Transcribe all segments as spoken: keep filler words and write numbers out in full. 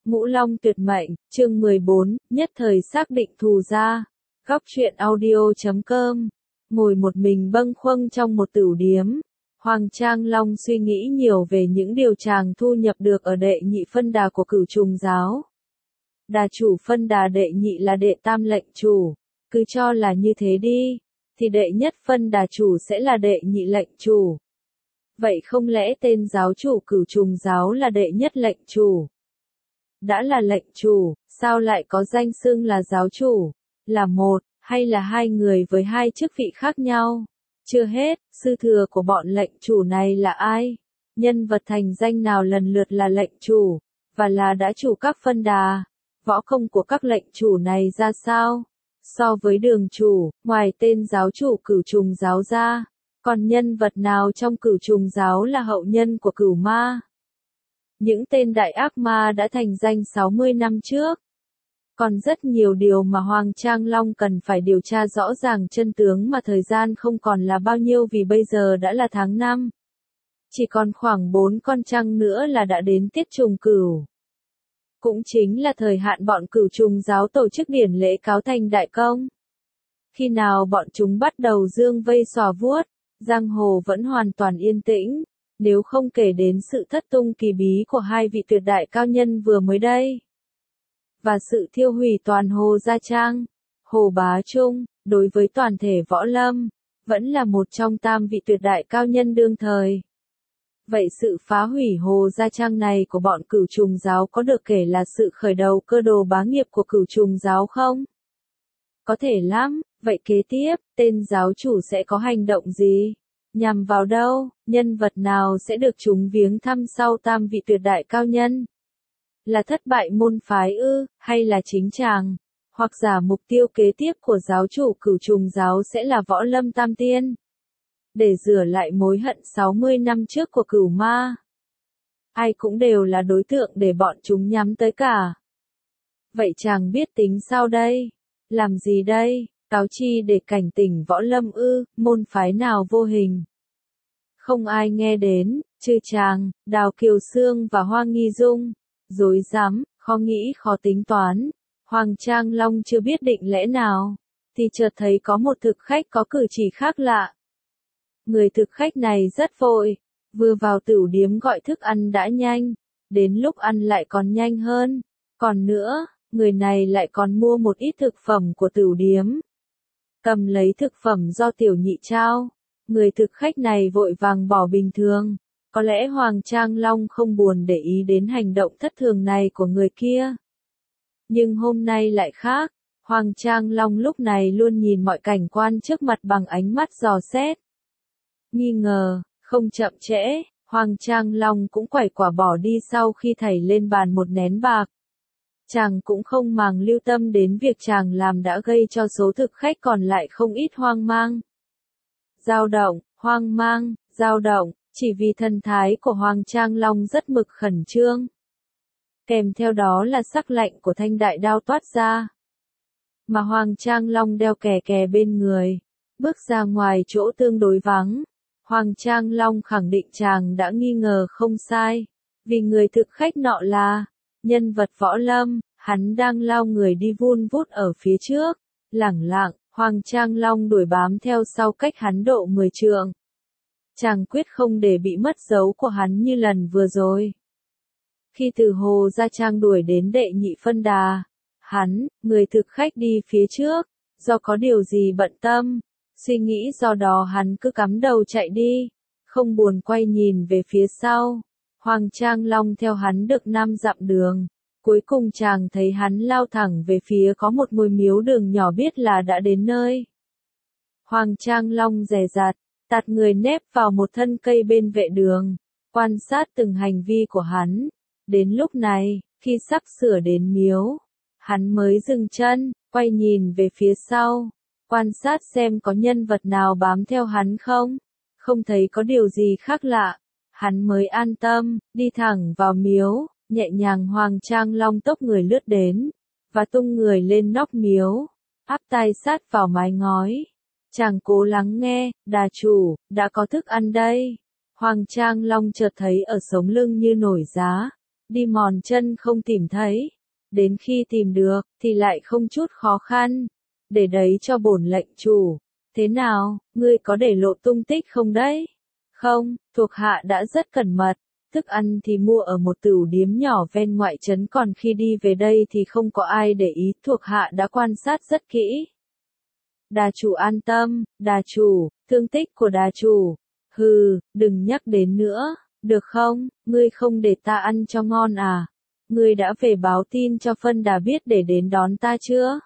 Ngũ Long tuyệt mệnh, chương mười bốn, nhất thời xác định thù ra. Góc truyện audio chấm com. Ngồi một mình bâng khuâng trong một tửu điếm, Hoàng Trang Long suy nghĩ nhiều về những điều chàng thu nhập được ở đệ nhị phân đà của Cửu Trùng giáo. Đà chủ phân đà đệ nhị là đệ tam lệnh chủ, cứ cho là như thế đi, thì đệ nhất phân đà chủ sẽ là đệ nhị lệnh chủ. Vậy không lẽ tên giáo chủ Cửu Trùng giáo là đệ nhất lệnh chủ? Đã là lệnh chủ, sao lại có danh xưng là giáo chủ? Là một, hay là hai người với hai chức vị khác nhau? Chưa hết, sư thừa của bọn lệnh chủ này là ai? Nhân vật thành danh nào lần lượt là lệnh chủ, và là đã chủ các phân đà? Võ công của các lệnh chủ này ra sao? So với đường chủ, ngoài tên giáo chủ Cửu Trùng giáo ra, còn nhân vật nào trong Cửu Trùng giáo là hậu nhân của Cửu Ma? Những tên đại ác ma đã thành danh sáu mươi năm trước. Còn rất nhiều điều mà Hoàng Trang Long cần phải điều tra rõ ràng chân tướng mà thời gian không còn là bao nhiêu vì bây giờ đã là tháng năm. Chỉ còn khoảng bốn con trăng nữa là đã đến tiết trùng cửu. Cũng chính là thời hạn bọn Cửu Trùng giáo tổ chức điển lễ cáo thành đại công. Khi nào bọn chúng bắt đầu dương vây xòa vuốt, giang hồ vẫn hoàn toàn yên tĩnh. Nếu không kể đến sự thất tung kỳ bí của hai vị tuyệt đại cao nhân vừa mới đây. Và sự thiêu hủy toàn Hồ Gia Trang, Hồ Bá Trung, đối với toàn thể võ lâm, vẫn là một trong tam vị tuyệt đại cao nhân đương thời. Vậy sự phá hủy Hồ Gia Trang này của bọn Cửu Trùng giáo có được kể là sự khởi đầu cơ đồ bá nghiệp của Cửu Trùng giáo không? Có thể lắm, vậy kế tiếp, tên giáo chủ sẽ có hành động gì? Nhằm vào đâu, nhân vật nào sẽ được chúng viếng thăm sau tam vị tuyệt đại cao nhân? Là thất bại môn phái ư, hay là chính chàng? Hoặc giả mục tiêu kế tiếp của giáo chủ Cửu Trùng giáo sẽ là võ lâm tam tiên? Để rửa lại mối hận sáu mươi năm trước của Cửu Ma. Ai cũng đều là đối tượng để bọn chúng nhắm tới cả. Vậy chàng biết tính sao đây? Làm gì đây? Cáo chi để cảnh tỉnh võ lâm ư, môn phái nào vô hình? Không ai nghe đến, trừ chàng, Đào Kiều Sương và Hoa Nghi Dung. Dối rắm, khó nghĩ khó tính toán. Hoàng Trang Long chưa biết định lẽ nào, thì chợt thấy có một thực khách có cử chỉ khác lạ. Người thực khách này rất vội, vừa vào tửu điếm gọi thức ăn đã nhanh, đến lúc ăn lại còn nhanh hơn. Còn nữa, người này lại còn mua một ít thực phẩm của tửu điếm. Cầm lấy thực phẩm do tiểu nhị trao, người thực khách này vội vàng bỏ bình thường. Có lẽ Hoàng Trang Long không buồn để ý đến hành động thất thường này của người kia. Nhưng hôm nay lại khác, Hoàng Trang Long lúc này luôn nhìn mọi cảnh quan trước mặt bằng ánh mắt dò xét. Nghi ngờ, không chậm trễ, Hoàng Trang Long cũng quẩy quả bỏ đi sau khi thảy lên bàn một nén bạc. Chàng cũng không màng lưu tâm đến việc chàng làm đã gây cho số thực khách còn lại không ít hoang mang. Dao động, hoang mang, dao động. Chỉ vì thần thái của Hoàng Trang Long rất mực khẩn trương. Kèm theo đó là sắc lạnh của thanh đại đao toát ra. Mà Hoàng Trang Long đeo kè kè bên người. Bước ra ngoài chỗ tương đối vắng. Hoàng Trang Long khẳng định chàng đã nghi ngờ không sai. Vì người thực khách nọ là nhân vật võ lâm, hắn đang lao người đi vun vút ở phía trước. Lẳng lặng, Hoàng Trang Long đuổi bám theo sau cách hắn độ mười trượng. Chàng quyết không để bị mất dấu của hắn như lần vừa rồi. Khi từ Hồ Gia Trang đuổi đến đệ nhị phân đà, hắn, người thực khách đi phía trước, do có điều gì bận tâm, suy nghĩ do đó hắn cứ cắm đầu chạy đi, không buồn quay nhìn về phía sau. Hoàng Trang Long theo hắn được năm dặm đường, cuối cùng chàng thấy hắn lao thẳng về phía có một ngôi miếu đường nhỏ biết là đã đến nơi. Hoàng Trang Long dè dặt, tạt người nép vào một thân cây bên vệ đường, quan sát từng hành vi của hắn. Đến lúc này, khi sắp sửa đến miếu, hắn mới dừng chân, quay nhìn về phía sau, quan sát xem có nhân vật nào bám theo hắn không. Không thấy có điều gì khác lạ, hắn mới an tâm, đi thẳng vào miếu, nhẹ nhàng Hoàng Trang Long tốc người lướt đến, và tung người lên nóc miếu, áp tai sát vào mái ngói. Chàng cố lắng nghe, đà chủ, đã có thức ăn đây. Hoàng Trang Long chợt thấy ở sống lưng như nổi giá. đi mòn chân không tìm thấy, đến khi tìm được, thì lại không chút khó khăn, để đấy cho bổn lệnh chủ. Thế nào, ngươi có để lộ tung tích không đấy? Không, thuộc hạ đã rất cẩn mật, thức ăn thì mua ở một tửu điếm nhỏ ven ngoại trấn, còn khi đi về đây thì không có ai để ý, thuộc hạ đã quan sát rất kỹ. Đà chủ an tâm, đà chủ, thương tích của đà chủ. Hừ, đừng nhắc đến nữa, được không, ngươi không để ta ăn cho ngon à? Ngươi đã về báo tin cho Phân Đà biết để đến đón ta chưa?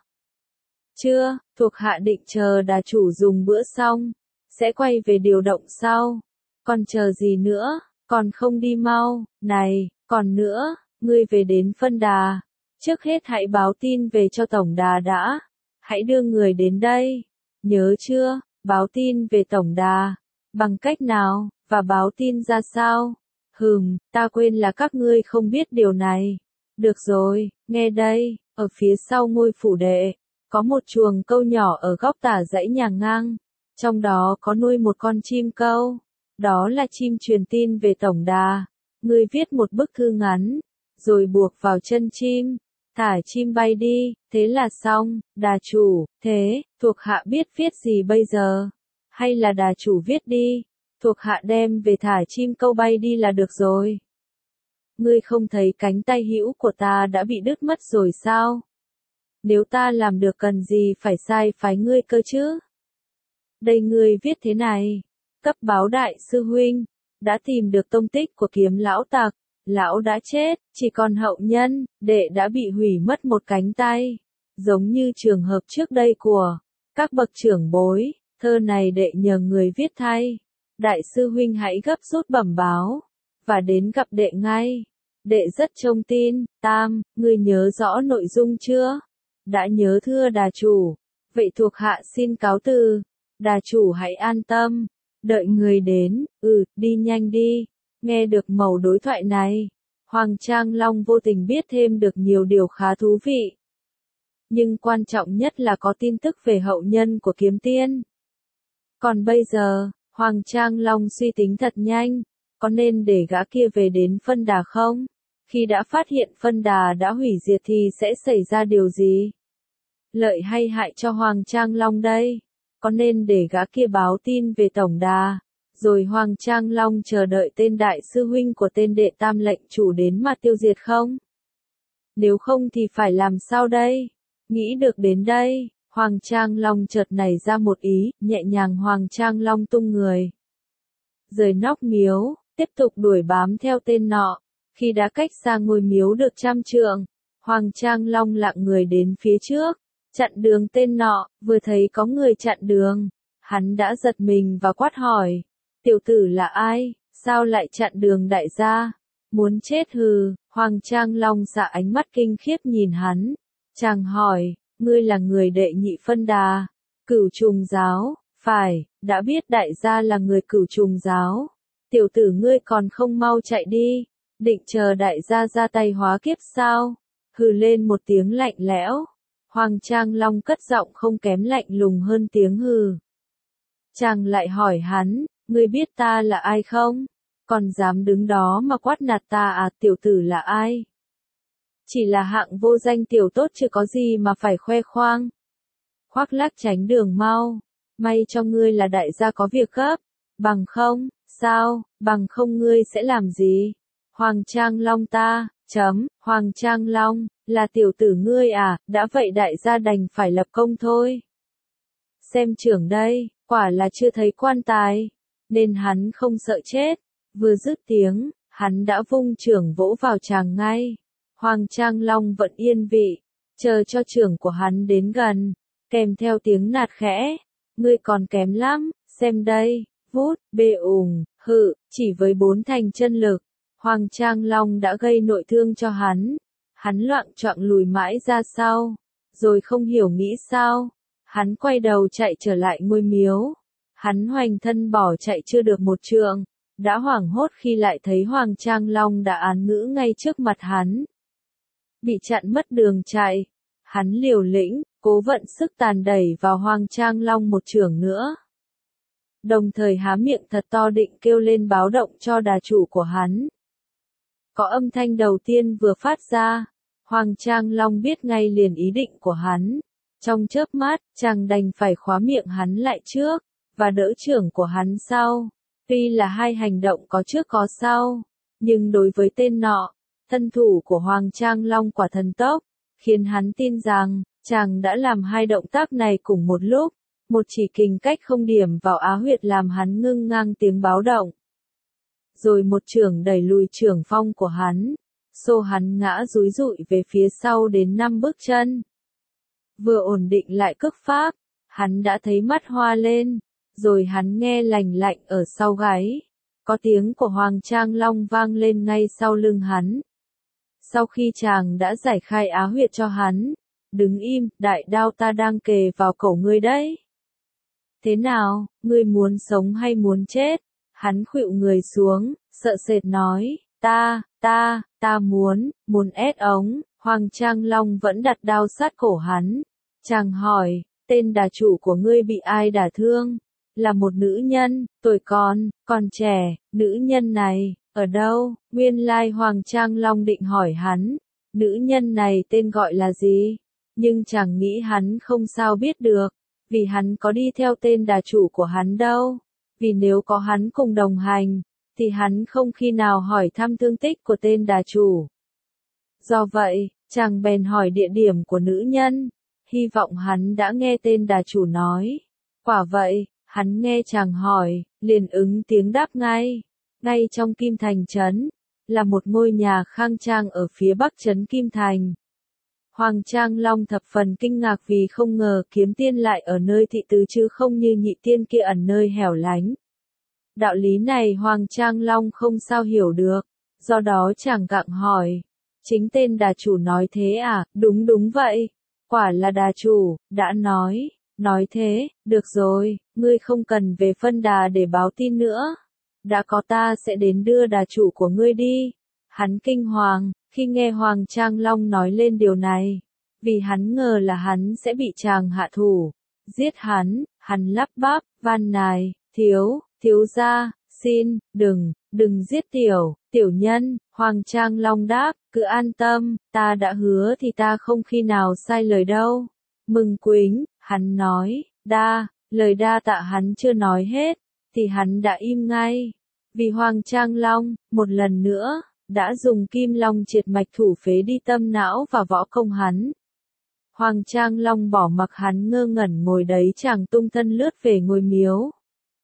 Chưa, thuộc hạ định chờ đà chủ dùng bữa xong, sẽ quay về điều động sau. Còn chờ gì nữa, còn không đi mau, này, còn nữa, ngươi về đến Phân Đà. Trước hết hãy báo tin về cho Tổng Đà đã. Hãy đưa người đến đây. Nhớ chưa, báo tin về Tổng Đà. Bằng cách nào, và báo tin ra sao? Hừm, ta quên là các ngươi không biết điều này. Được rồi, nghe đây, ở phía sau ngôi phủ đệ, có một chuồng câu nhỏ ở góc tả dãy nhà ngang. Trong đó có nuôi một con chim câu. Đó là chim truyền tin về Tổng Đà. Ngươi viết một bức thư ngắn, rồi buộc vào chân chim, thả chim bay đi, thế là xong. Đà chủ, thế, thuộc hạ biết viết gì bây giờ? Hay là đà chủ viết đi, thuộc hạ đem về thả chim câu bay đi là được rồi. Ngươi không thấy cánh tay hữu của ta đã bị đứt mất rồi sao? Nếu ta làm được cần gì phải sai phái ngươi cơ chứ? Đây ngươi viết thế này, cấp báo đại sư huynh, đã tìm được tông tích của Kiếm lão tặc, lão đã chết, chỉ còn hậu nhân, đệ đã bị hủy mất một cánh tay, giống như trường hợp trước đây của các bậc trưởng bối, thơ này đệ nhờ người viết thay. Đại sư huynh hãy gấp rút bẩm báo, và đến gặp đệ ngay. Đệ rất trông tin. Tam, ngươi nhớ rõ nội dung chưa? Đã nhớ thưa đà chủ. Vậy thuộc hạ xin cáo từ. Đà chủ hãy an tâm. Đợi người đến, ừ, đi nhanh đi. Nghe được mẩu đối thoại này, Hoàng Trang Long vô tình biết thêm được nhiều điều khá thú vị. Nhưng quan trọng nhất là có tin tức về hậu nhân của Kiếm Tiên. Còn bây giờ, Hoàng Trang Long suy tính thật nhanh, có nên để gã kia về đến Phân Đà không? Khi đã phát hiện Phân Đà đã hủy diệt thì sẽ xảy ra điều gì? Lợi hay hại cho Hoàng Trang Long đây? Có nên để gã kia báo tin về Tổng Đà, rồi Hoàng Trang Long chờ đợi tên đại sư huynh của tên đệ tam lệnh chủ đến mà tiêu diệt không? Nếu không thì phải làm sao đây? Nghĩ được đến đây, Hoàng Trang Long chợt nảy ra một ý, nhẹ nhàng Hoàng Trang Long tung người. Rời nóc miếu, tiếp tục đuổi bám theo tên nọ. Khi đã cách xa ngôi miếu được trăm trượng, Hoàng Trang Long lặng người đến phía trước, chặn đường tên nọ, vừa thấy có người chặn đường. Hắn đã giật mình và quát hỏi, tiểu tử là ai, sao lại chặn đường đại gia? Muốn chết hừ, Hoàng Trang Long xạ ánh mắt kinh khiếp nhìn hắn. Chàng hỏi, ngươi là người đệ nhị Phân Đà, Cửu Trùng giáo, phải, đã biết đại gia là người Cửu Trùng giáo. Tiểu tử ngươi còn không mau chạy đi, định chờ đại gia ra tay hóa kiếp sao? Hừ lên một tiếng lạnh lẽo. Hoàng Trang Long cất giọng không kém lạnh lùng hơn tiếng hừ. Chàng lại hỏi hắn, ngươi biết ta là ai không? Còn dám đứng đó mà quát nạt ta à? Tiểu tử là ai? Chỉ là hạng vô danh tiểu tốt chứ có gì mà phải khoe khoang. Khoác lác tránh đường mau. May cho ngươi là đại gia có việc gấp. Bằng không, sao, bằng không ngươi sẽ làm gì? Hoàng Trang Long ta, chấm, Hoàng Trang Long, là tiểu tử ngươi à? Đã vậy đại gia đành phải lập công thôi. Xem trưởng đây, quả là chưa thấy quan tài, nên hắn không sợ chết. Vừa dứt tiếng, hắn đã vung chưởng vỗ vào chàng ngay. Hoàng Trang Long vẫn yên vị, chờ cho chưởng của hắn đến gần, kèm theo tiếng nạt khẽ. Ngươi còn kém lắm, xem đây, vút, bê ùng, hự, chỉ với bốn thành chân lực, Hoàng Trang Long đã gây nội thương cho hắn. Hắn loạng choạng lùi mãi ra sau, rồi không hiểu nghĩ sao. Hắn quay đầu chạy trở lại ngôi miếu. Hắn hoành thân bỏ chạy chưa được một trượng, đã hoảng hốt khi lại thấy Hoàng Trang Long đã án ngữ ngay trước mặt hắn. Bị chặn mất đường chạy, hắn liều lĩnh, cố vận sức tàn đẩy vào Hoàng Trang Long một chưởng nữa. Đồng thời há miệng thật to định kêu lên báo động cho đà chủ của hắn. Có âm thanh đầu tiên vừa phát ra, Hoàng Trang Long biết ngay liền ý định của hắn. Trong chớp mắt, chàng đành phải khóa miệng hắn lại trước, và đỡ trưởng của hắn sau. Tuy là hai hành động có trước có sau, nhưng đối với tên nọ, thân thủ của Hoàng Trang Long quả thần tốc, khiến hắn tin rằng, chàng đã làm hai động tác này cùng một lúc, một chỉ kình cách không điểm vào á huyệt làm hắn ngưng ngang tiếng báo động. Rồi một chưởng đẩy lùi chưởng phong của hắn, xô hắn ngã dúi dụi về phía sau đến năm bước chân. Vừa ổn định lại cước pháp, hắn đã thấy mắt hoa lên, rồi hắn nghe lành lạnh ở sau gáy. Có tiếng của Hoàng Trang Long vang lên ngay sau lưng hắn. Sau khi chàng đã giải khai á huyệt cho hắn, đứng im, đại đao ta đang kề vào cổ ngươi đấy. Thế nào, ngươi muốn sống hay muốn chết? Hắn khuỵu người xuống, sợ sệt nói, ta, ta, ta muốn, muốn ép ống. Hoàng Trang Long vẫn đặt đao sát cổ hắn. Chàng hỏi, tên đà chủ của ngươi bị ai đả thương? Là một nữ nhân, tuổi còn, còn trẻ, nữ nhân này, ở đâu? Nguyên lai Hoàng Trang Long định hỏi hắn, nữ nhân này tên gọi là gì? Nhưng chàng nghĩ hắn không sao biết được, vì hắn có đi theo tên đà chủ của hắn đâu. Vì nếu có hắn cùng đồng hành, thì hắn không khi nào hỏi thăm thương tích của tên đà chủ. Do vậy, chàng bèn hỏi địa điểm của nữ nhân, hy vọng hắn đã nghe tên đà chủ nói. Quả vậy, hắn nghe chàng hỏi, liền ứng tiếng đáp ngay. Ngay trong Kim Thành trấn, là một ngôi nhà khang trang ở phía bắc trấn Kim Thành. Hoàng Trang Long thập phần kinh ngạc vì không ngờ kiếm tiên lại ở nơi thị tứ chứ không như nhị tiên kia ẩn nơi hẻo lánh. Đạo lý này Hoàng Trang Long không sao hiểu được, do đó chàng gặng hỏi. Chính tên đà chủ nói thế à? Đúng đúng vậy. Quả là đà chủ, đã nói, nói thế, được rồi, ngươi không cần về phân đà để báo tin nữa. Đã có ta sẽ đến đưa đà chủ của ngươi đi. Hắn kinh hoàng, khi nghe Hoàng Trang Long nói lên điều này, vì hắn ngờ là hắn sẽ bị chàng hạ thủ, giết hắn, hắn lắp bắp, van nài, thiếu, thiếu gia, xin, đừng, đừng giết tiểu, tiểu nhân. Hoàng Trang Long đáp, cứ an tâm, ta đã hứa thì ta không khi nào sai lời đâu. Mừng Quýnh, hắn nói, đa, lời đa tạ hắn chưa nói hết, thì hắn đã im ngay. Vì Hoàng Trang Long, một lần nữa, đã dùng kim long triệt mạch thủ phế đi tâm não và võ công hắn. Hoàng Trang Long bỏ mặc hắn ngơ ngẩn ngồi đấy chàng tung thân lướt về ngôi miếu.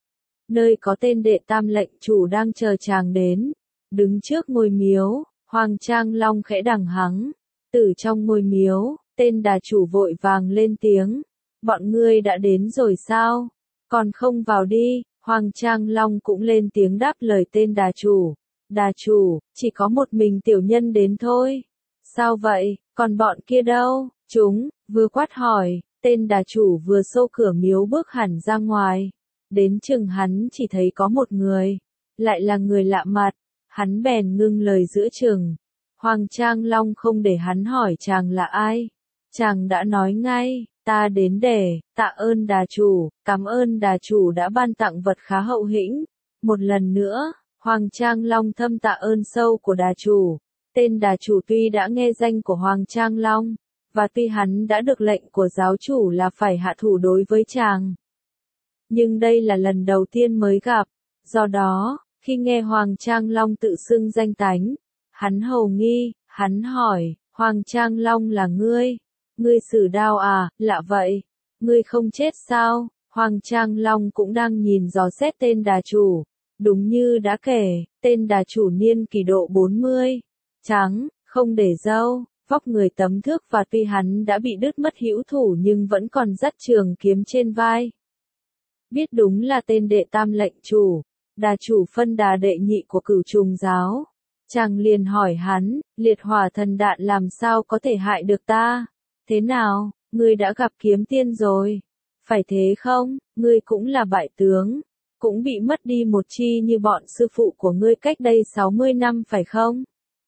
Nơi có tên đệ tam lệnh chủ đang chờ chàng đến. Đứng trước ngôi miếu, Hoàng Trang Long khẽ đằng hắng. Từ trong ngôi miếu, tên đà chủ vội vàng lên tiếng. Bọn ngươi đã đến rồi sao? Còn không vào đi. Hoàng Trang Long cũng lên tiếng đáp lời tên đà chủ. Đà chủ, chỉ có một mình tiểu nhân đến thôi. Sao vậy, còn bọn kia đâu? Chúng, vừa quát hỏi, tên đà chủ vừa xô cửa miếu bước hẳn ra ngoài. Đến chừng hắn chỉ thấy có một người, lại là người lạ mặt. Hắn bèn ngưng lời giữa chừng. Hoàng Trang Long không để hắn hỏi chàng là ai. Chàng đã nói ngay, ta đến để, tạ ơn đà chủ, cảm ơn đà chủ đã ban tặng vật khá hậu hĩnh. Một lần nữa, Hoàng Trang Long thâm tạ ơn sâu của đà chủ. Tên đà chủ tuy đã nghe danh của Hoàng Trang Long, và tuy hắn đã được lệnh của giáo chủ là phải hạ thủ đối với chàng. Nhưng đây là lần đầu tiên mới gặp, do đó, khi nghe Hoàng Trang Long tự xưng danh tánh, hắn hầu nghi, hắn hỏi, Hoàng Trang Long là ngươi? Ngươi sử đao à, lạ vậy, ngươi không chết sao? Hoàng Trang Long cũng đang nhìn dò xét tên đà chủ, đúng như đã kể, tên đà chủ niên kỷ độ bốn mươi, trắng, không để râu, vóc người tấm thước và tuy hắn đã bị đứt mất hữu thủ nhưng vẫn còn dắt trường kiếm trên vai. Biết đúng là tên đệ tam lệnh chủ, đà chủ phân đà đệ nhị của Cửu Trùng giáo. Chàng liền hỏi hắn, liệt hỏa thần đạn làm sao có thể hại được ta? Thế nào, ngươi đã gặp kiếm tiên rồi? Phải thế không, ngươi cũng là bại tướng, cũng bị mất đi một chi như bọn sư phụ của ngươi cách đây sáu mươi năm phải không?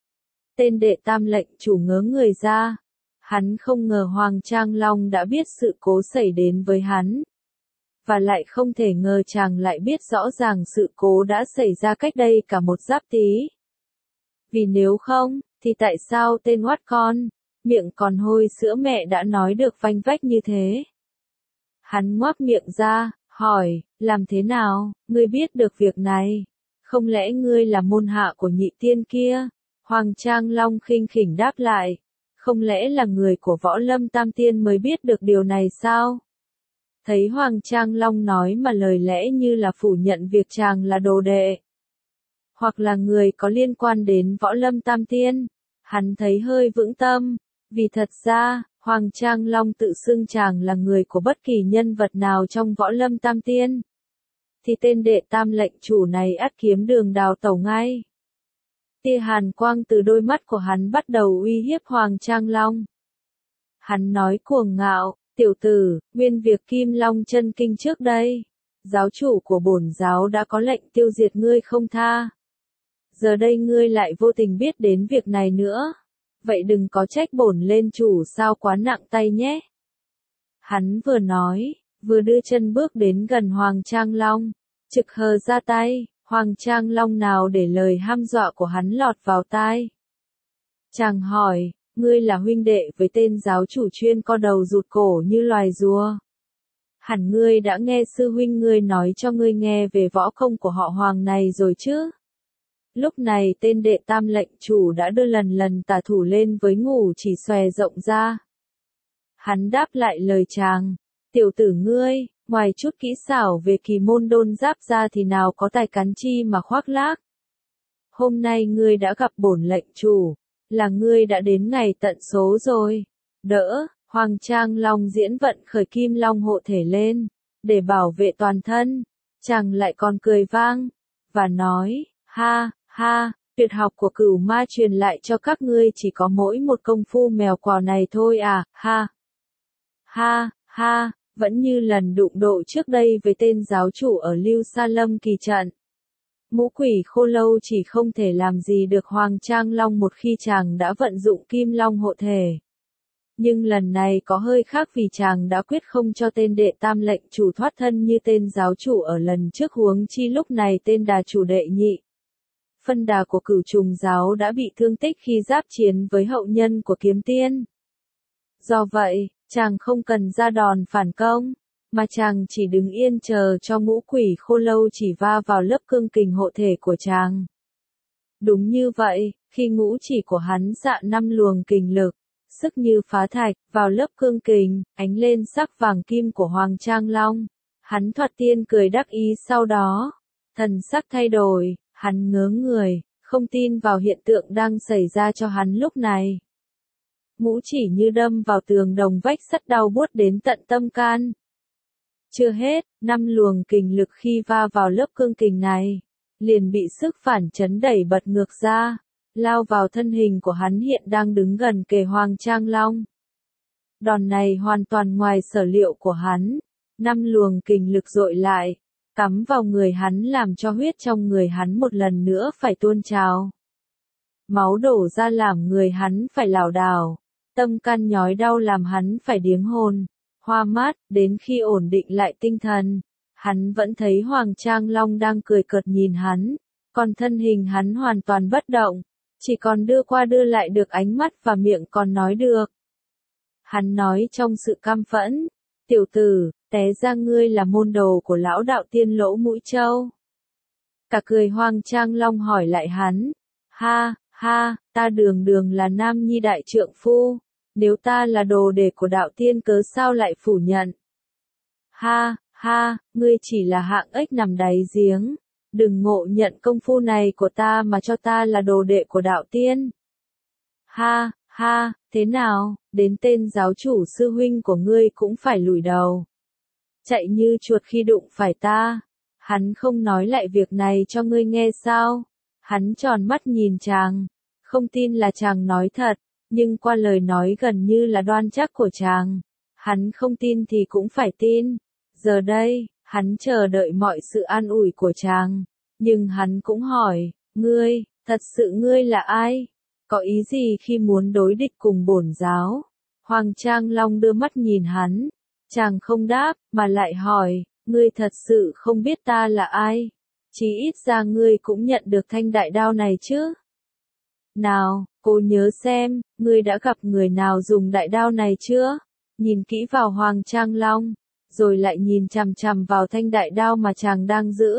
Tên đệ tam lệnh chủ ngớ người ra. Hắn không ngờ Hoàng Trang Long đã biết sự cố xảy đến với hắn. Và lại không thể ngờ chàng lại biết rõ ràng sự cố đã xảy ra cách đây cả một giáp tí. Vì nếu không, thì tại sao tên oát con, miệng còn hôi sữa mẹ đã nói được vanh vách như thế? Hắn ngoác miệng ra, hỏi, làm thế nào, ngươi biết được việc này? Không lẽ ngươi là môn hạ của nhị tiên kia? Hoàng Trang Long khinh khỉnh đáp lại, không lẽ là người của Võ Lâm Tam Tiên mới biết được điều này sao? Thấy Hoàng Trang Long nói mà lời lẽ như là phủ nhận việc chàng là đồ đệ, hoặc là người có liên quan đến Võ Lâm Tam Tiên, hắn thấy hơi vững tâm, vì thật ra, Hoàng Trang Long tự xưng chàng là người của bất kỳ nhân vật nào trong Võ Lâm Tam Tiên, thì tên đệ tam lệnh chủ này ắt kiếm đường đào tẩu ngay. Tia hàn quang từ đôi mắt của hắn bắt đầu uy hiếp Hoàng Trang Long. Hắn nói cuồng ngạo, tiểu tử, nguyên việc Kim Long chân kinh trước đây, giáo chủ của bổn giáo đã có lệnh tiêu diệt ngươi không tha. Giờ đây ngươi lại vô tình biết đến việc này nữa. Vậy đừng có trách bổn lên chủ sao quá nặng tay nhé. Hắn vừa nói, vừa đưa chân bước đến gần Hoàng Trang Long, trực hờ ra tay, Hoàng Trang Long nào để lời hăm dọa của hắn lọt vào tai. Chàng hỏi, ngươi là huynh đệ với tên giáo chủ chuyên co đầu rụt cổ như loài rùa. Hẳn ngươi đã nghe sư huynh ngươi nói cho ngươi nghe về võ công của họ Hoàng này rồi chứ? Lúc này tên đệ tam lệnh chủ đã đưa lần lần tà thủ lên với ngủ chỉ xòe rộng ra. Hắn đáp lại lời chàng, tiểu tử ngươi, ngoài chút kỹ xảo về kỳ môn đôn giáp ra thì nào có tài cắn chi mà khoác lác. Hôm nay ngươi đã gặp bổn lệnh chủ, là ngươi đã đến ngày tận số rồi. Đỡ, Hoàng Trang Long diễn vận khởi Kim Long hộ thể lên, để bảo vệ toàn thân. Chàng lại còn cười vang, và nói, ha, ha, tuyệt học của Cửu Ma truyền lại cho các ngươi chỉ có mỗi một công phu mèo quào này thôi à, ha. Ha, ha, vẫn như lần đụng độ trước đây với tên giáo chủ ở Lưu Sa Lâm kỳ trận. Ngũ quỷ khô lâu chỉ không thể làm gì được Hoàng Trang Long một khi chàng đã vận dụng Kim Long hộ thể. Nhưng lần này có hơi khác vì chàng đã quyết không cho tên đệ tam lệnh chủ thoát thân như tên giáo chủ ở lần trước, huống chi lúc này tên đà chủ đệ nhị. Phân đà của Cửu Trùng giáo đã bị thương tích khi giáp chiến với hậu nhân của kiếm tiên. Do vậy, chàng không cần ra đòn phản công, mà chàng chỉ đứng yên chờ cho ngũ quỷ khô lâu chỉ va vào lớp cương kình hộ thể của chàng. Đúng như vậy, khi ngũ chỉ của hắn xạ năm luồng kình lực, sức như phá thạch, vào lớp cương kình, ánh lên sắc vàng kim của Hoàng Trang Long. Hắn thoạt tiên cười đắc ý, sau đó, thần sắc thay đổi, hắn ngớ người, không tin vào hiện tượng đang xảy ra cho hắn lúc này. Ngũ chỉ như đâm vào tường đồng vách sắt, đau buốt đến tận tâm can. Chưa hết, năm luồng kình lực khi va vào lớp cương kình này, liền bị sức phản chấn đẩy bật ngược ra, lao vào thân hình của hắn hiện đang đứng gần kề Hoàng Trang Long. Đòn này hoàn toàn ngoài sở liệu của hắn, năm luồng kình lực dội lại, cắm vào người hắn làm cho huyết trong người hắn một lần nữa phải tuôn trào. Máu đổ ra làm người hắn phải lảo đảo, tâm can nhói đau làm hắn phải điếng hồn, hoa mát, đến khi ổn định lại tinh thần, hắn vẫn thấy Hoàng Trang Long đang cười cợt nhìn hắn, còn thân hình hắn hoàn toàn bất động, chỉ còn đưa qua đưa lại được ánh mắt và miệng còn nói được. Hắn nói trong sự căm phẫn, tiểu tử, té ra ngươi là môn đồ của lão đạo tiên Lỗ Mũi Châu. Cả cười Hoàng Trang Long hỏi lại hắn, ha, ha, ta đường đường là nam nhi đại trượng phu, nếu ta là đồ đệ của đạo tiên cớ sao lại phủ nhận. Ha, ha, ngươi chỉ là hạng ếch nằm đáy giếng, đừng ngộ nhận công phu này của ta mà cho ta là đồ đệ của đạo tiên. Ha, ha, thế nào, đến tên giáo chủ sư huynh của ngươi cũng phải lùi đầu. Chạy như chuột khi đụng phải ta. Hắn không nói lại việc này cho ngươi nghe sao? Hắn tròn mắt nhìn chàng, không tin là chàng nói thật, nhưng qua lời nói gần như là đoan chắc của chàng, hắn không tin thì cũng phải tin. Giờ đây, hắn chờ đợi mọi sự an ủi của chàng, nhưng hắn cũng hỏi, ngươi, thật sự ngươi là ai? Có ý gì khi muốn đối địch cùng bổn giáo? Hoàng Trang Long đưa mắt nhìn hắn, chàng không đáp, mà lại hỏi, ngươi thật sự không biết ta là ai? Chí ít ra ngươi cũng nhận được thanh đại đao này chứ? Nào, cô nhớ xem, ngươi đã gặp người nào dùng đại đao này chưa? Nhìn kỹ vào Hoàng Trang Long, rồi lại nhìn chằm chằm vào thanh đại đao mà chàng đang giữ.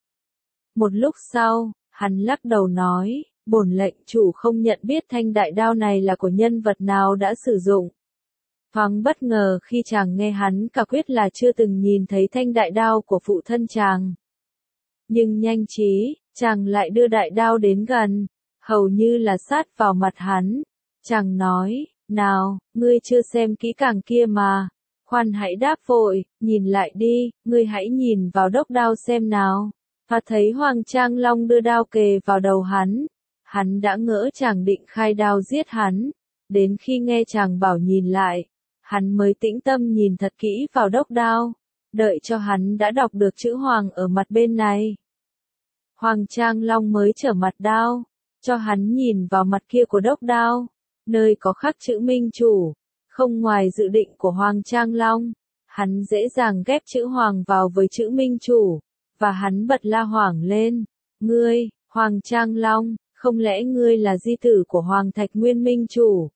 Một lúc sau, hắn lắc đầu nói, bổn lệnh chủ không nhận biết thanh đại đao này là của nhân vật nào đã sử dụng. Thoáng bất ngờ khi chàng nghe hắn cả quyết là chưa từng nhìn thấy thanh đại đao của phụ thân chàng. Nhưng nhanh trí, chàng lại đưa đại đao đến gần, hầu như là sát vào mặt hắn. Chàng nói, nào, ngươi chưa xem kỹ càng kia mà. Khoan hãy đáp vội, nhìn lại đi, ngươi hãy nhìn vào đốc đao xem nào. Và thấy Hoàng Trang Long đưa đao kề vào đầu hắn. Hắn đã ngỡ chàng định khai đao giết hắn. Đến khi nghe chàng bảo nhìn lại, hắn mới tĩnh tâm nhìn thật kỹ vào đốc đao. Đợi cho hắn đã đọc được chữ Hoàng ở mặt bên này. Hoàng Trang Long mới trở mặt đao, cho hắn nhìn vào mặt kia của đốc đao, nơi có khắc chữ Minh Chủ. Không ngoài dự định của Hoàng Trang Long, hắn dễ dàng ghép chữ Hoàng vào với chữ Minh Chủ, và hắn bật la hoảng lên. Ngươi, Hoàng Trang Long, không lẽ ngươi là di tử của Hoàng Thạch Nguyên Minh Chủ?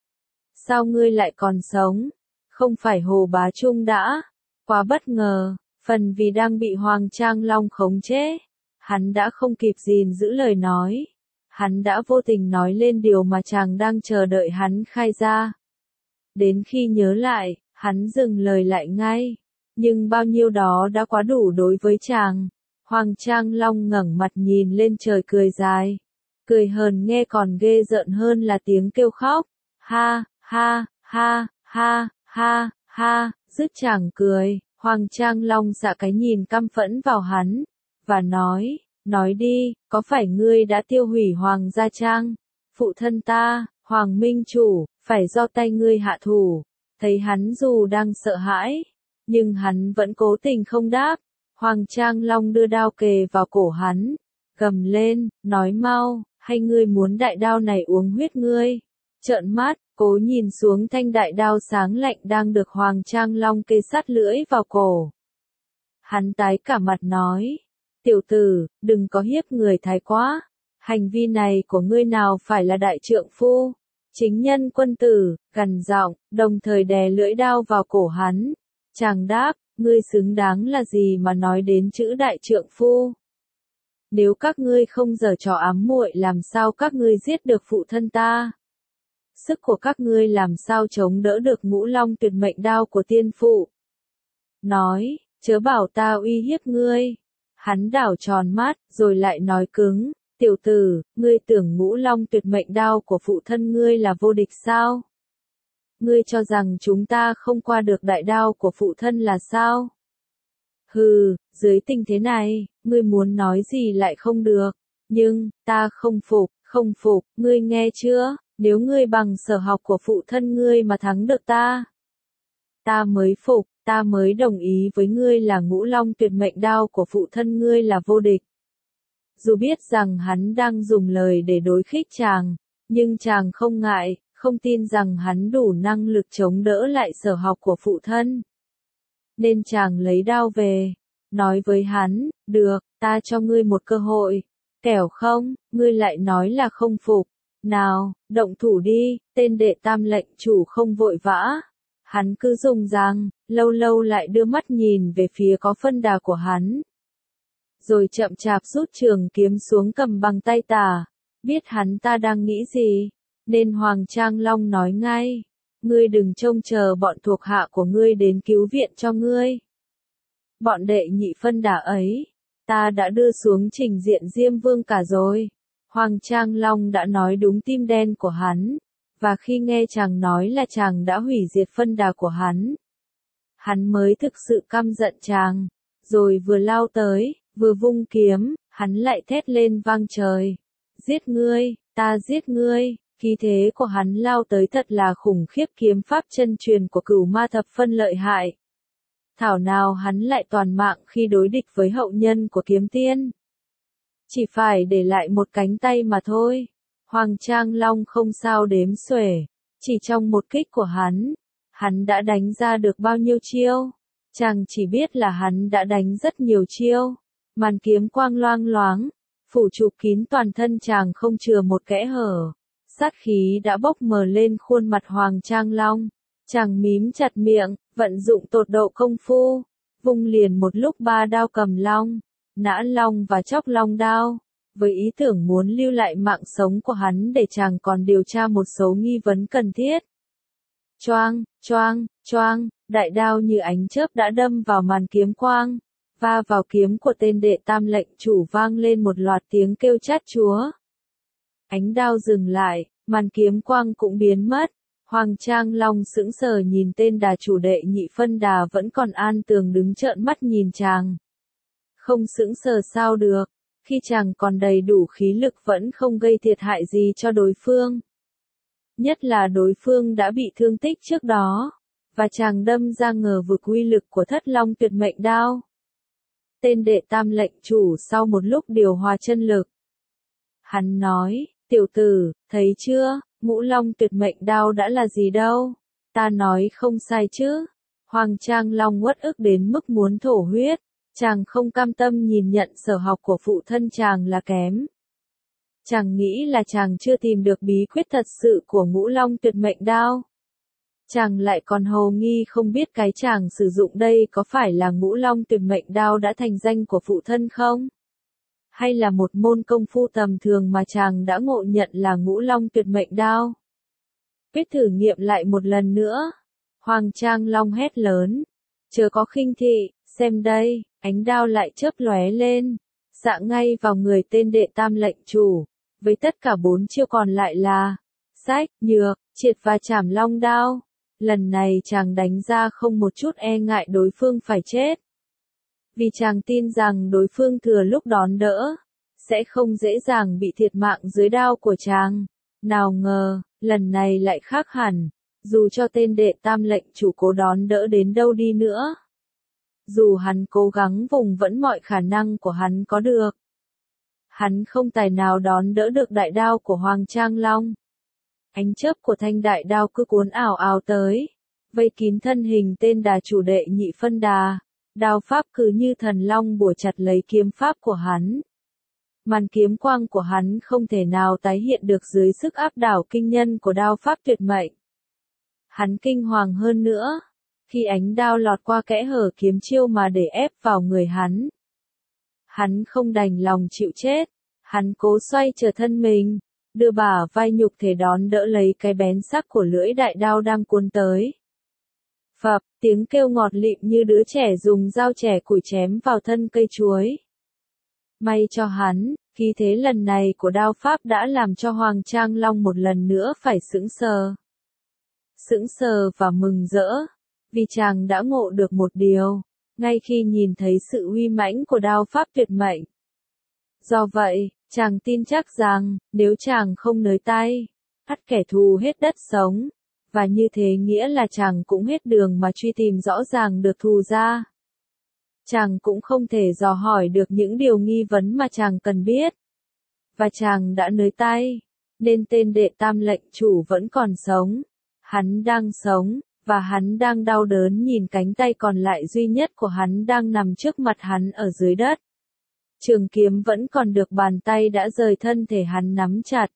Sao ngươi lại còn sống? Không phải Hồ Bá Trung đã? Quá bất ngờ, phần vì đang bị Hoàng Trang Long khống chế. Hắn đã không kịp gìn giữ lời nói. Hắn đã vô tình nói lên điều mà chàng đang chờ đợi hắn khai ra. Đến khi nhớ lại, hắn dừng lời lại ngay. Nhưng bao nhiêu đó đã quá đủ đối với chàng. Hoàng Trang Long ngẩng mặt nhìn lên trời cười dài. Cười hờn nghe còn ghê rợn hơn là tiếng kêu khóc. Ha, ha, ha, ha, ha, ha, dứt chàng cười. Hoàng Trang Long xạ cái nhìn căm phẫn vào hắn. Và nói, nói đi, có phải ngươi đã tiêu hủy Hoàng Gia Trang? Phụ thân ta, Hoàng Minh Chủ, phải do tay ngươi hạ thủ. Thấy hắn dù đang sợ hãi, nhưng hắn vẫn cố tình không đáp. Hoàng Trang Long đưa đao kề vào cổ hắn, gầm lên, nói mau, hay ngươi muốn đại đao này uống huyết ngươi? Trợn mắt, cố nhìn xuống thanh đại đao sáng lạnh đang được Hoàng Trang Long kê sát lưỡi vào cổ. Hắn tái cả mặt nói, tiểu tử, đừng có hiếp người thái quá. Hành vi này của ngươi nào phải là đại trượng phu? Chính nhân quân tử, gằn giọng, đồng thời đè lưỡi đao vào cổ hắn. Chàng đáp, ngươi xứng đáng là gì mà nói đến chữ đại trượng phu? Nếu các ngươi không giở trò ám muội làm sao các ngươi giết được phụ thân ta? Sức của các ngươi làm sao chống đỡ được Ngũ Long tuyệt mệnh đao của tiên phụ? Nói, chớ bảo ta uy hiếp ngươi. Hắn đảo tròn mắt, rồi lại nói cứng, tiểu tử, ngươi tưởng Ngũ Long tuyệt mệnh đao của phụ thân ngươi là vô địch sao? Ngươi cho rằng chúng ta không qua được đại đao của phụ thân là sao? Hừ, dưới tình thế này, ngươi muốn nói gì lại không được. Nhưng, ta không phục, không phục, ngươi nghe chưa? Nếu ngươi bằng sở học của phụ thân ngươi mà thắng được ta, ta mới phục, ta mới đồng ý với ngươi là Ngũ Long tuyệt mệnh đao của phụ thân ngươi là vô địch. Dù biết rằng hắn đang dùng lời để đối khích chàng, nhưng chàng không ngại, không tin rằng hắn đủ năng lực chống đỡ lại sở học của phụ thân. Nên chàng lấy đao về, nói với hắn, được, ta cho ngươi một cơ hội. Kẻo không, ngươi lại nói là không phục. Nào, động thủ đi, tên đệ tam lệnh chủ không vội vã. Hắn cứ dùng rằng, lâu lâu lại đưa mắt nhìn về phía có phân đà của hắn. Rồi chậm chạp rút trường kiếm xuống cầm bằng tay tả. Biết hắn ta đang nghĩ gì, nên Hoàng Trang Long nói ngay. Ngươi đừng trông chờ bọn thuộc hạ của ngươi đến cứu viện cho ngươi. Bọn đệ nhị phân đà ấy, ta đã đưa xuống trình diện Diêm Vương cả rồi. Hoàng Trang Long đã nói đúng tim đen của hắn, và khi nghe chàng nói là chàng đã hủy diệt phân đà của hắn, hắn mới thực sự căm giận chàng, rồi vừa lao tới, vừa vung kiếm, hắn lại thét lên vang trời. Giết ngươi, ta giết ngươi, khí thế của hắn lao tới thật là khủng khiếp, kiếm pháp chân truyền của Cửu Ma thập phân lợi hại. Thảo nào hắn lại toàn mạng khi đối địch với hậu nhân của kiếm tiên. Chỉ phải để lại một cánh tay mà thôi. Hoàng Trang Long không sao đếm xuể, chỉ trong một kích của hắn, hắn đã đánh ra được bao nhiêu chiêu. Chàng chỉ biết là hắn đã đánh rất nhiều chiêu. Màn kiếm quang loang loáng, phủ chụp kín toàn thân chàng không chừa một kẽ hở. Sát khí đã bốc mờ lên khuôn mặt Hoàng Trang Long. Chàng mím chặt miệng, vận dụng tột độ công phu, vung liền một lúc ba đao cầm long, nã long và chóc long đao, với ý tưởng muốn lưu lại mạng sống của hắn để chàng còn điều tra một số nghi vấn cần thiết. Choang, choang, choang, đại đao như ánh chớp đã đâm vào màn kiếm quang, va vào kiếm của tên đệ tam lệnh chủ vang lên một loạt tiếng kêu chát chúa. Ánh đao dừng lại, màn kiếm quang cũng biến mất. Hoàng Trang Long sững sờ nhìn tên đà chủ đệ nhị phân đà vẫn còn an tường đứng trợn mắt nhìn chàng. Không sững sờ sao được, khi chàng còn đầy đủ khí lực vẫn không gây thiệt hại gì cho đối phương. Nhất là đối phương đã bị thương tích trước đó, và chàng đâm ra ngờ vực uy lực của thất long tuyệt mệnh đao. Tên đệ tam lệnh chủ sau một lúc điều hòa chân lực. Hắn nói, tiểu tử, thấy chưa? Ngũ long tuyệt mệnh đao đã là gì đâu, ta nói không sai chứ. Hoàng Trang Long uất ức đến mức muốn thổ huyết, chàng không cam tâm nhìn nhận sở học của phụ thân chàng là kém. Chàng nghĩ là chàng chưa tìm được bí quyết thật sự của ngũ long tuyệt mệnh đao. Chàng lại còn hồ nghi không biết cái chàng sử dụng đây có phải là ngũ long tuyệt mệnh đao đã thành danh của phụ thân không? Hay là một môn công phu tầm thường mà chàng đã ngộ nhận là ngũ long tuyệt mệnh đao? Quyết thử nghiệm lại một lần nữa. Hoàng Trang Long hét lớn. Chớ có khinh thị, xem đây, ánh đao lại chớp lóe lên, xạ ngay vào người tên đệ tam lệnh chủ, với tất cả bốn chiêu còn lại là sách, nhược, triệt và chảm long đao. Lần này chàng đánh ra không một chút e ngại đối phương phải chết. Vì chàng tin rằng đối phương thừa lúc đón đỡ, sẽ không dễ dàng bị thiệt mạng dưới đao của chàng. Nào ngờ, lần này lại khác hẳn, dù cho tên đệ tam lệnh chủ cố đón đỡ đến đâu đi nữa. Dù hắn cố gắng vùng vẫn mọi khả năng của hắn có được. Hắn không tài nào đón đỡ được đại đao của Hoàng Trang Long. Ánh chớp của thanh đại đao cứ cuốn ảo ảo tới, vây kín thân hình tên đà chủ đệ nhị phân đà. Đao pháp cứ như thần long bủa chặt lấy kiếm pháp của hắn. Màn kiếm quang của hắn không thể nào tái hiện được dưới sức áp đảo kinh nhân của đao pháp tuyệt mệnh. Hắn kinh hoàng hơn nữa, khi ánh đao lọt qua kẽ hở kiếm chiêu mà để ép vào người hắn. Hắn không đành lòng chịu chết, hắn cố xoay trở thân mình, đưa bả vai nhục thể đón đỡ lấy cái bén sắc của lưỡi đại đao đang cuốn tới. Phập, tiếng kêu ngọt lịm như đứa trẻ dùng dao chẻ củi chém vào thân cây chuối. May cho hắn, khí thế lần này của đao pháp đã làm cho Hoàng Trang Long một lần nữa phải sững sờ. Sững sờ và mừng rỡ, vì chàng đã ngộ được một điều, ngay khi nhìn thấy sự uy mãnh của đao pháp tuyệt mệnh. Do vậy, chàng tin chắc rằng, nếu chàng không nới tay, ắt kẻ thù hết đất sống. Và như thế nghĩa là chàng cũng hết đường mà truy tìm rõ ràng được thù ra. Chàng cũng không thể dò hỏi được những điều nghi vấn mà chàng cần biết. Và chàng đã nới tay, nên tên đệ tam lệnh chủ vẫn còn sống. Hắn đang sống, và hắn đang đau đớn nhìn cánh tay còn lại duy nhất của hắn đang nằm trước mặt hắn ở dưới đất. Trường kiếm vẫn còn được bàn tay đã rời thân thể hắn nắm chặt.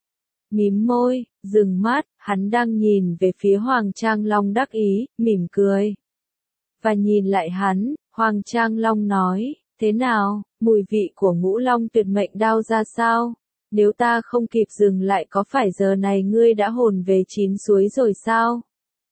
Mím môi, dừng mắt, hắn đang nhìn về phía Hoàng Trang Long đắc ý, mỉm cười. Và nhìn lại hắn, Hoàng Trang Long nói, thế nào, mùi vị của ngũ long tuyệt mệnh đao ra sao? Nếu ta không kịp dừng lại có phải giờ này ngươi đã hồn về chín suối rồi sao?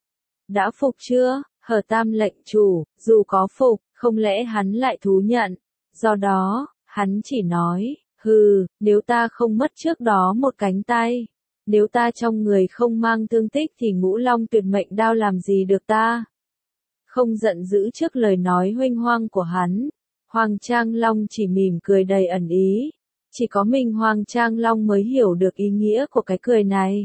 Đã phục chưa? Hở tam lệnh chủ, dù có phục, không lẽ hắn lại thú nhận? Do đó, hắn chỉ nói, hừ, nếu ta không mất trước đó một cánh tay, nếu ta trong người không mang thương tích thì ngũ long tuyệt mệnh đao làm gì được ta? Không giận dữ trước lời nói huênh hoang của hắn, Hoàng Trang Long chỉ mỉm cười đầy ẩn ý. Chỉ có mình Hoàng Trang Long mới hiểu được ý nghĩa của cái cười này.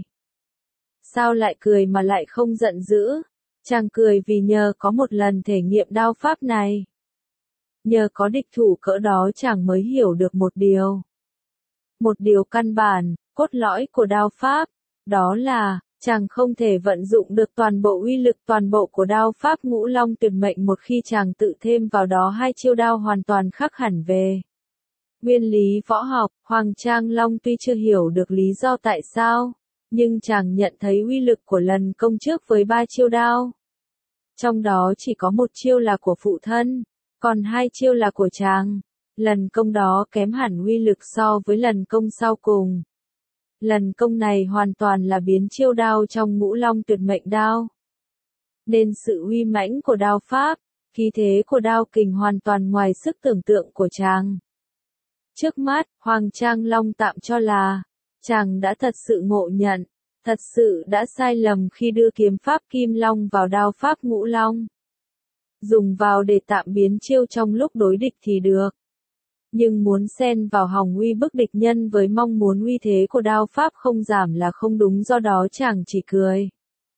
Sao lại cười mà lại không giận dữ? Chàng cười vì nhờ có một lần thể nghiệm đao pháp này. Nhờ có địch thủ cỡ đó chàng mới hiểu được một điều. Một điều căn bản, cốt lõi của đao pháp, đó là, chàng không thể vận dụng được toàn bộ uy lực toàn bộ của đao pháp ngũ long tuyệt mệnh một khi chàng tự thêm vào đó hai chiêu đao hoàn toàn khác hẳn về. Nguyên lý võ học, Hoàng Trang Long tuy chưa hiểu được lý do tại sao, nhưng chàng nhận thấy uy lực của lần công trước với ba chiêu đao. Trong đó chỉ có một chiêu là của phụ thân, còn hai chiêu là của chàng. Lần công đó kém hẳn uy lực so với lần công sau cùng. Lần công này hoàn toàn là biến chiêu đao trong Ngũ Long Tuyệt Mệnh Đao. Nên sự uy mãnh của đao pháp, khí thế của đao kình hoàn toàn ngoài sức tưởng tượng của chàng. Trước mắt, Hoàng Trang Long tạm cho là, chàng đã thật sự ngộ nhận, thật sự đã sai lầm khi đưa kiếm pháp Kim Long vào đao pháp Ngũ Long. Dùng vào để tạm biến chiêu trong lúc đối địch thì được. Nhưng muốn xen vào hòng uy bức địch nhân với mong muốn uy thế của đao pháp không giảm là không đúng, do đó chàng chỉ cười.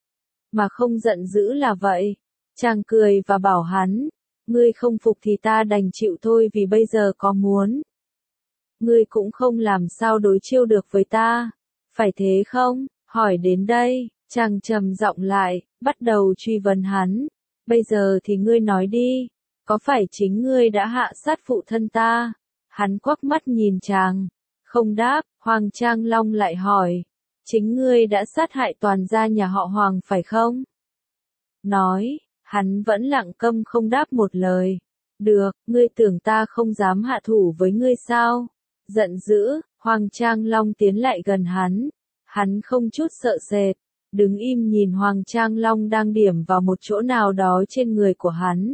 Mà không giận dữ là vậy. Chàng cười và bảo hắn, ngươi không phục thì ta đành chịu thôi, vì bây giờ có muốn. Ngươi cũng không làm sao đối chiêu được với ta. Phải thế không? Hỏi đến đây, chàng trầm giọng lại, bắt đầu truy vấn hắn. Bây giờ thì ngươi nói đi, có phải chính ngươi đã hạ sát phụ thân ta? Hắn quắc mắt nhìn chàng, không đáp. Hoàng Trang Long lại hỏi, chính ngươi đã sát hại toàn gia nhà họ Hoàng phải không? Nói, hắn vẫn lặng câm không đáp một lời. Được, ngươi tưởng ta không dám hạ thủ với ngươi sao? Giận dữ, Hoàng Trang Long tiến lại gần hắn. Hắn không chút sợ sệt, đứng im nhìn Hoàng Trang Long đang điểm vào một chỗ nào đó trên người của hắn.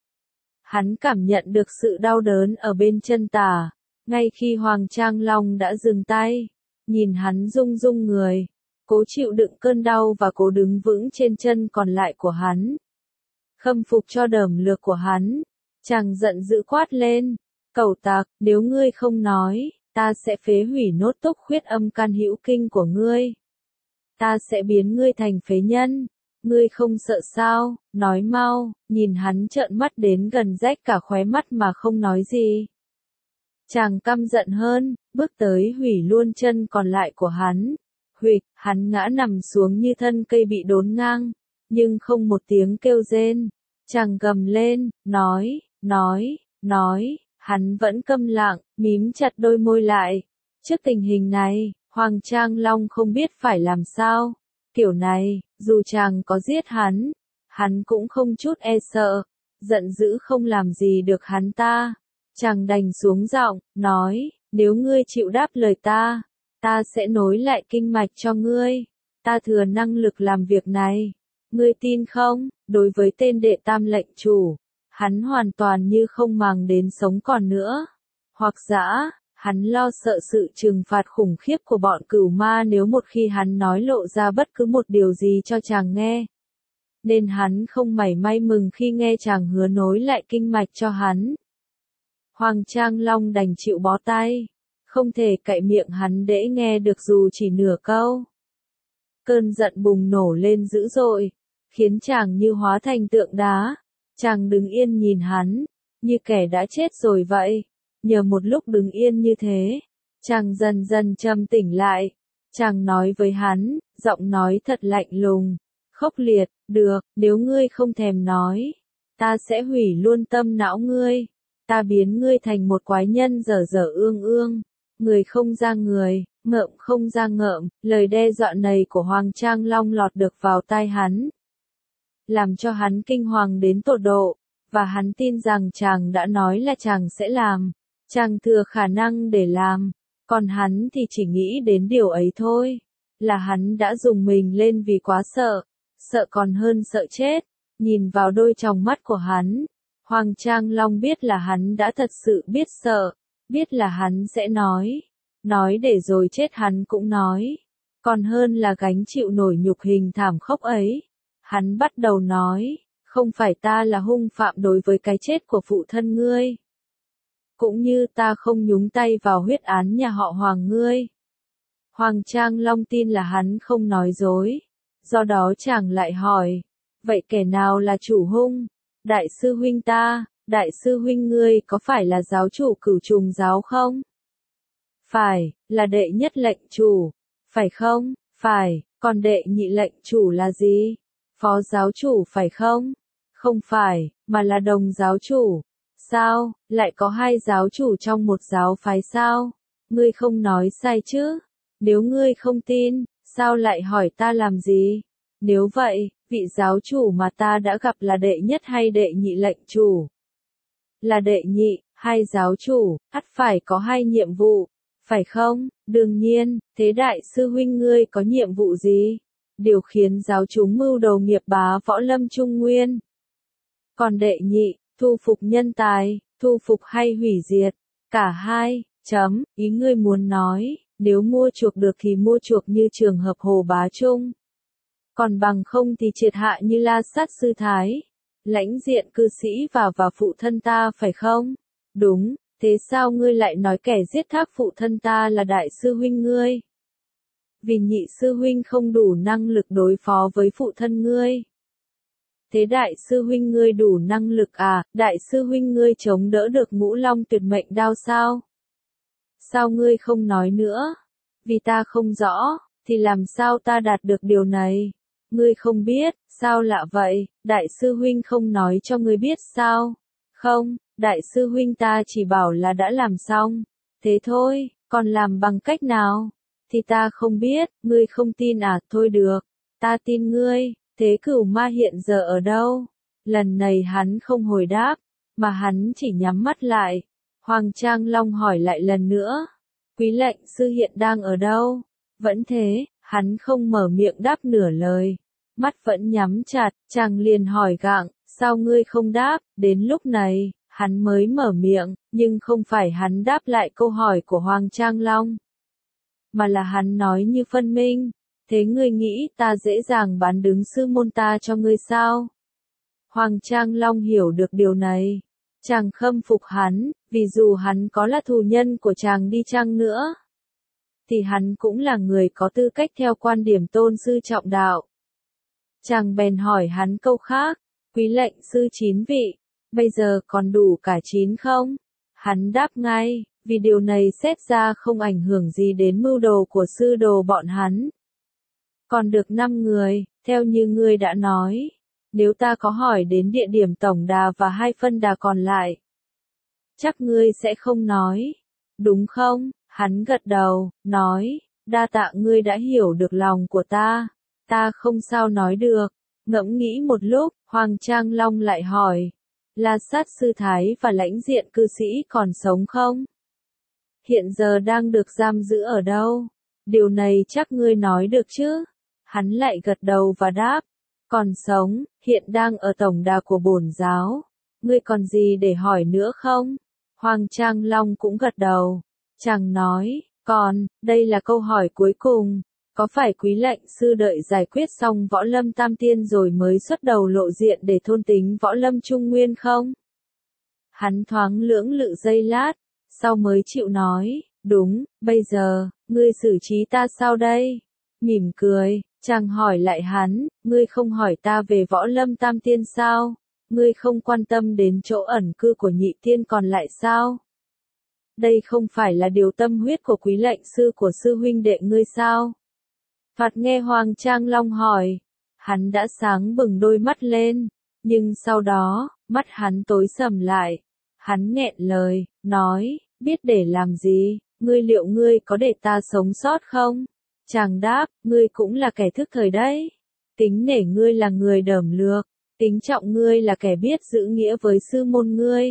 Hắn cảm nhận được sự đau đớn ở bên chân tả, ngay khi Hoàng Trang Long đã dừng tay, nhìn hắn rung rung người, cố chịu đựng cơn đau và cố đứng vững trên chân còn lại của hắn. Khâm phục cho đởm lược của hắn, chàng giận dữ quát lên, cẩu tặc, nếu ngươi không nói, ta sẽ phế hủy nốt túc khuyết âm can hữu kinh của ngươi. Ta sẽ biến ngươi thành phế nhân. Ngươi không sợ sao? Nói mau. Nhìn hắn trợn mắt đến gần rách cả khóe mắt mà không nói gì. Chàng căm giận hơn, bước tới hủy luôn chân còn lại của hắn. Huỵch, hắn ngã nằm xuống như thân cây bị đốn ngang, nhưng không một tiếng kêu rên. Chàng gầm lên, nói, nói, nói. Hắn vẫn câm lặng, mím chặt đôi môi lại. Trước tình hình này, Hoàng Trang Long không biết phải làm sao. Kiểu này, dù chàng có giết hắn, hắn cũng không chút e sợ, giận dữ không làm gì được hắn ta. Chàng đành xuống giọng, nói, nếu ngươi chịu đáp lời ta, ta sẽ nối lại kinh mạch cho ngươi. Ta thừa năng lực làm việc này. Ngươi tin không? Đối với tên đệ tam lệnh chủ, hắn hoàn toàn như không màng đến sống còn nữa. Hoặc giả, hắn lo sợ sự trừng phạt khủng khiếp của bọn cửu ma nếu một khi hắn nói lộ ra bất cứ một điều gì cho chàng nghe. Nên hắn không mảy may mừng khi nghe chàng hứa nối lại kinh mạch cho hắn. Hoàng Trang Long đành chịu bó tay, không thể cậy miệng hắn để nghe được dù chỉ nửa câu. Cơn giận bùng nổ lên dữ dội, khiến chàng như hóa thành tượng đá. Chàng đứng yên nhìn hắn, như kẻ đã chết rồi vậy. Nhờ một lúc đứng yên như thế, chàng dần dần trầm tỉnh lại. Chàng nói với hắn, giọng nói thật lạnh lùng, khốc liệt, được, nếu ngươi không thèm nói, ta sẽ hủy luôn tâm não ngươi. Ta biến ngươi thành một quái nhân dở dở ương ương, người không ra người, ngợm không ra ngợm. Lời đe dọa này của Hoàng Trang Long lọt được vào tai hắn, làm cho hắn kinh hoàng đến tột độ, và hắn tin rằng chàng đã nói là chàng sẽ làm, chàng thừa khả năng để làm, còn hắn thì chỉ nghĩ đến điều ấy thôi, là hắn đã dùng mình lên vì quá sợ, sợ còn hơn sợ chết. Nhìn vào đôi tròng mắt của hắn, Hoàng Trang Long biết là hắn đã thật sự biết sợ, biết là hắn sẽ nói, nói để rồi chết hắn cũng nói, còn hơn là gánh chịu nổi nhục hình thảm khốc ấy. Hắn bắt đầu nói, không phải ta là hung phạm đối với cái chết của phụ thân ngươi. Cũng như ta không nhúng tay vào huyết án nhà họ Hoàng ngươi. Hoàng Trang Long tin là hắn không nói dối. Do đó chàng lại hỏi, vậy kẻ nào là chủ hung? Đại sư huynh ta, đại sư huynh ngươi có phải là giáo chủ Cửu Trùng giáo không? Phải, là đệ nhất lệnh chủ. Phải không? Phải, còn đệ nhị lệnh chủ là gì? Phó giáo chủ phải không? Không phải, mà là đồng giáo chủ. Sao, lại có hai giáo chủ trong một giáo phái sao? Ngươi không nói sai chứ? Nếu ngươi không tin, sao lại hỏi ta làm gì? Nếu vậy, vị giáo chủ mà ta đã gặp là đệ nhất hay đệ nhị lệnh chủ? Là đệ nhị, hai giáo chủ, ắt phải có hai nhiệm vụ, phải không? Đương nhiên, thế đại sư huynh ngươi có nhiệm vụ gì? Điều khiến giáo chúng mưu đầu nghiệp bá võ lâm trung nguyên. Còn đệ nhị, thu phục nhân tài, thu phục hay hủy diệt? Cả hai, chấm, ý ngươi muốn nói, nếu mua chuộc được thì mua chuộc như trường hợp Hồ Bá Trung. Còn bằng không thì triệt hạ như La Sát Sư Thái, lãnh diện cư sĩ và và phụ thân ta phải không? Đúng, thế sao ngươi lại nói kẻ giết thác phụ thân ta là đại sư huynh ngươi? Vì nhị sư huynh không đủ năng lực đối phó với phụ thân ngươi. Thế đại sư huynh ngươi đủ năng lực à, đại sư huynh ngươi chống đỡ được Ngũ Long tuyệt mệnh đao sao? Sao ngươi không nói nữa? Vì ta không rõ, thì làm sao ta đạt được điều này? Ngươi không biết, sao lạ vậy, đại sư huynh không nói cho ngươi biết sao? Không, đại sư huynh ta chỉ bảo là đã làm xong. Thế thôi, còn làm bằng cách nào? Thì ta không biết, ngươi không tin à, thôi được, ta tin ngươi. Thế Cửu Ma hiện giờ ở đâu? Lần này hắn không hồi đáp, mà hắn chỉ nhắm mắt lại. Hoàng Trang Long hỏi lại lần nữa. Quý lệnh sư hiện đang ở đâu? Vẫn thế, hắn không mở miệng đáp nửa lời. Mắt vẫn nhắm chặt, chàng liền hỏi gặng, sao ngươi không đáp? Đến lúc này, hắn mới mở miệng, nhưng không phải hắn đáp lại câu hỏi của Hoàng Trang Long. Mà là hắn nói như phân minh. Thế ngươi nghĩ ta dễ dàng bán đứng sư môn ta cho ngươi sao? Hoàng Trang Long hiểu được điều này. Chàng khâm phục hắn, vì dù hắn có là thù nhân của chàng đi chăng nữa, thì hắn cũng là người có tư cách theo quan điểm tôn sư trọng đạo. Chàng bèn hỏi hắn câu khác, quý lệnh sư chín vị, bây giờ còn đủ cả chín không? Hắn đáp ngay, vì điều này xét ra không ảnh hưởng gì đến mưu đồ của sư đồ bọn hắn. Còn được năm người, theo như ngươi đã nói. Nếu ta có hỏi đến địa điểm tổng đà và hai phân đà còn lại, chắc ngươi sẽ không nói, đúng không? Hắn gật đầu, nói, đa tạ ngươi đã hiểu được lòng của ta, ta không sao nói được. Ngẫm nghĩ một lúc, Hoàng Trang Long lại hỏi, La Sát Sư Thái và lãnh diện cư sĩ còn sống không? Hiện giờ đang được giam giữ ở đâu? Điều này chắc ngươi nói được chứ? Hắn lại gật đầu và đáp, còn sống, hiện đang ở tổng đà của bổn giáo. Ngươi còn gì để hỏi nữa không? Hoàng Trang Long cũng gật đầu. Chàng nói, còn, đây là câu hỏi cuối cùng. Có phải quý lệnh sư đợi giải quyết xong võ lâm tam tiên rồi mới xuất đầu lộ diện để thôn tính võ lâm trung nguyên không? Hắn thoáng lưỡng lự giây lát, sau mới chịu nói, đúng, bây giờ, ngươi xử trí ta sao đây? Mỉm cười, chàng hỏi lại hắn, ngươi không hỏi ta về võ lâm tam tiên sao? Ngươi không quan tâm đến chỗ ẩn cư của nhị tiên còn lại sao? Đây không phải là điều tâm huyết của quý lệnh sư của sư huynh đệ ngươi sao? Phạt nghe Hoàng Trang Long hỏi, hắn đã sáng bừng đôi mắt lên, nhưng sau đó, mắt hắn tối sầm lại. Hắn nghẹn lời, nói, biết để làm gì, ngươi liệu ngươi có để ta sống sót không? Chàng đáp, ngươi cũng là kẻ thức thời đấy. Tính nể ngươi là người đởm lược, tính trọng ngươi là kẻ biết giữ nghĩa với sư môn ngươi.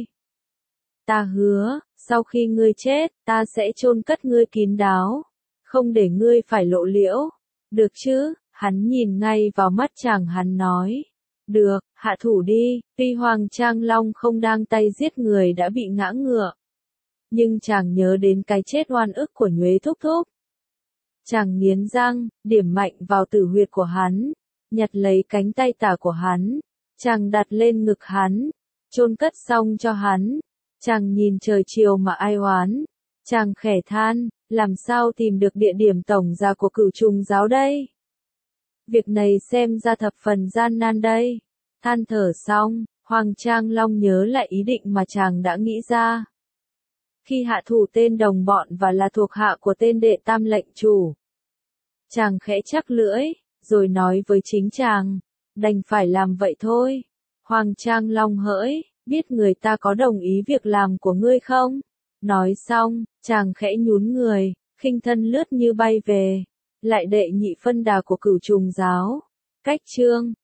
Ta hứa, sau khi ngươi chết, ta sẽ chôn cất ngươi kín đáo, không để ngươi phải lộ liễu. Được chứ? Hắn nhìn ngay vào mắt chàng, hắn nói. Được, hạ thủ đi. Tuy Hoàng Trang Long không đang tay giết người đã bị ngã ngựa, nhưng chàng nhớ đến cái chết oan ức của Nhuế Thúc Thúc. Chàng nghiến răng, điểm mạnh vào tử huyệt của hắn, nhặt lấy cánh tay tả của hắn, chàng đặt lên ngực hắn, chôn cất xong cho hắn. Chàng nhìn trời chiều mà ai oán, chàng khẽ than, làm sao tìm được địa điểm tổng gia của Cửu Trùng giáo đây? Việc này xem ra thập phần gian nan đây. Than thở xong, Hoàng Trang Long nhớ lại ý định mà chàng đã nghĩ ra. Khi hạ thủ tên đồng bọn và là thuộc hạ của tên đệ tam lệnh chủ, chàng khẽ chắc lưỡi, rồi nói với chính chàng, đành phải làm vậy thôi. Hoàng Trang Long hỡi, biết người ta có đồng ý việc làm của ngươi không? Nói xong, chàng khẽ nhún người, khinh thân lướt như bay về. Lại đệ nhị phân đà của Cửu Trùng giáo. Cách chương